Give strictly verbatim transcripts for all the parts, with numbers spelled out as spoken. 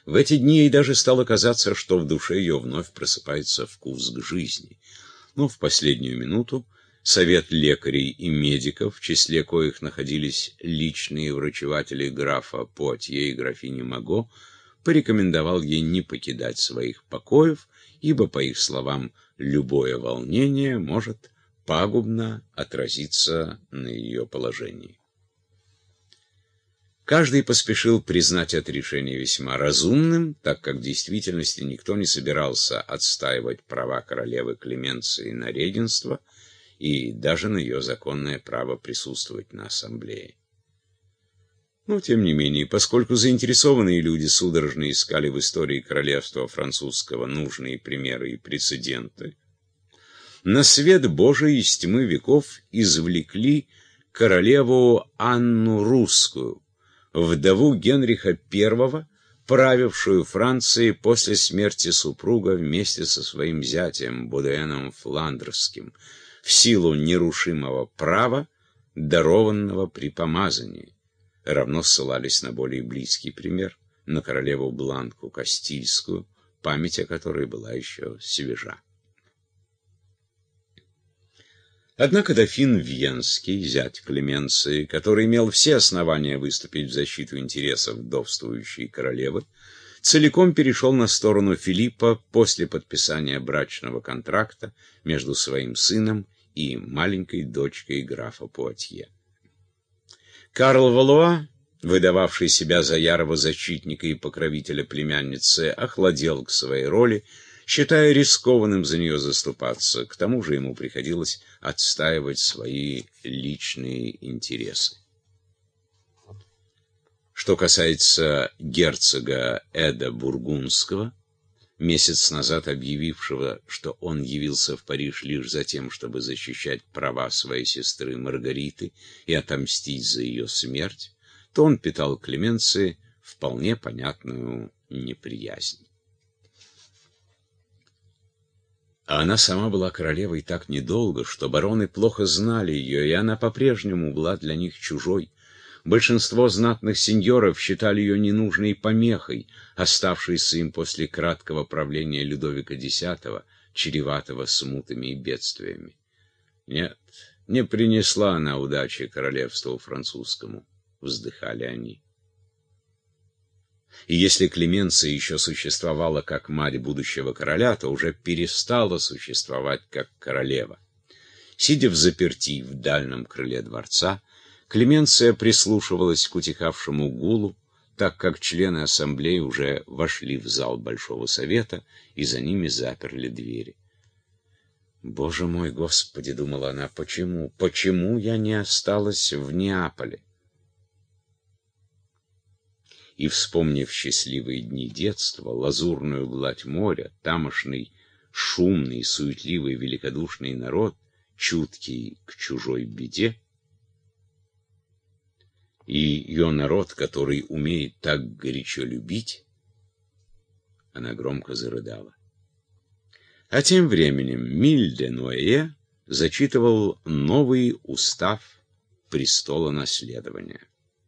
В эти дни ей даже стало казаться, что в душе ее вновь просыпается вкус к жизни. Но в последнюю минуту совет лекарей и медиков, в числе коих находились личные врачеватели графа Пуатье и графини Маго, порекомендовал ей не покидать своих покоев, ибо, по их словам, любое волнение может пагубно отразиться на ее положении. Каждый поспешил признать это решение весьма разумным, так как в действительности никто не собирался отстаивать права королевы Клеменции на регенство и даже на ее законное право присутствовать на ассамблее. Но, тем не менее, поскольку заинтересованные люди судорожно искали в истории королевства французского нужные примеры и прецеденты, на свет Божий из тьмы веков извлекли королеву Анну Русскую, вдову Генриха Первого, правившую Францией после смерти супруга вместе со своим зятем Бодуэном Фландерским, в силу нерушимого права, дарованного при помазании. Равно ссылались на более близкий пример, на королеву Бланку Кастильскую, память о которой была еще свежа. Однако дофин Венский, зять Клеменции, который имел все основания выступить в защиту интересов вдовствующей королевы, целиком перешел на сторону Филиппа после подписания брачного контракта между своим сыном и маленькой дочкой графа Пуатье. Карл Валуа, выдававший себя за ярого защитника и покровителя племянницы, охладел к своей роли, считая рискованным за нее заступаться. К тому же ему приходилось отстаивать свои личные интересы. Что касается герцога Эда Бургундского, месяц назад объявившего, что он явился в Париж лишь за тем, чтобы защищать права своей сестры Маргариты и отомстить за ее смерть, то он питал к Клеменции вполне понятную неприязнь. А она сама была королевой так недолго, что бароны плохо знали ее, и она по-прежнему была для них чужой. Большинство знатных сеньоров считали ее ненужной помехой, оставшейся им после краткого правления Людовика Десятого, чреватого смутами и бедствиями. Нет, не принесла она удачи королевству французскому, вздыхали они. И если Клеменция еще существовала как мать будущего короля, то уже перестала существовать как королева. Сидя взаперти в дальнем крыле дворца, Клеменция прислушивалась к утихавшему гулу, так как члены ассамблеи уже вошли в зал Большого Совета и за ними заперли двери. «Боже мой, Господи!» — думала она, — «почему, почему я не осталась в Неаполе?» И, вспомнив счастливые дни детства, лазурную гладь моря, тамошний шумный, суетливый, великодушный народ, чуткий к чужой беде, и ее народ, который умеет так горячо любить, она громко зарыдала. А тем временем Миль де Нуэе зачитывал новый устав престола наследования.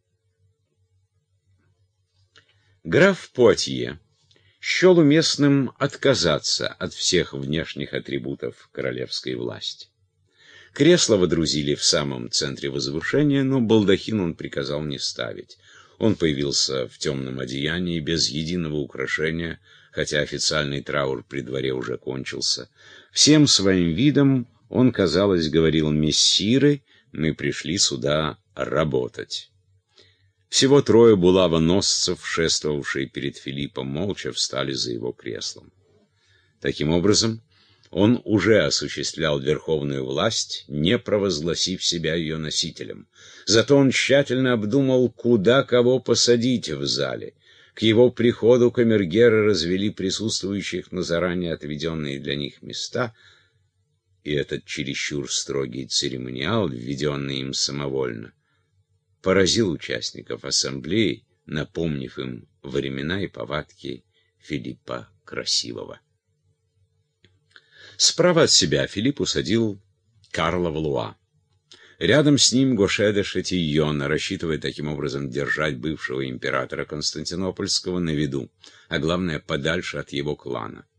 Граф Пуатье счел уместным отказаться от всех внешних атрибутов королевской власти. Кресло водрузили в самом центре возвышения, но балдахин он приказал не ставить. Он появился в темном одеянии, без единого украшения, хотя официальный траур при дворе уже кончился. Всем своим видом он, казалось, говорил: «Мессиры, мы пришли сюда работать». Всего трое булавоносцев, шествовавшие перед Филиппом, молча встали за его креслом. Таким образом, он уже осуществлял верховную власть, не провозгласив себя ее носителем. Зато он тщательно обдумал, куда кого посадить в зале. К его приходу камергеры развели присутствующих на заранее отведенные для них места, и этот чересчур строгий церемониал, введенный им самовольно, поразил участников ассамблеи, напомнив им времена и повадки Филиппа Красивого. Справа от себя Филипп усадил Карла Валуа. Рядом с ним Гоше де Шатийон, рассчитывая таким образом держать бывшего императора Константинопольского на виду, а главное, подальше от его клана.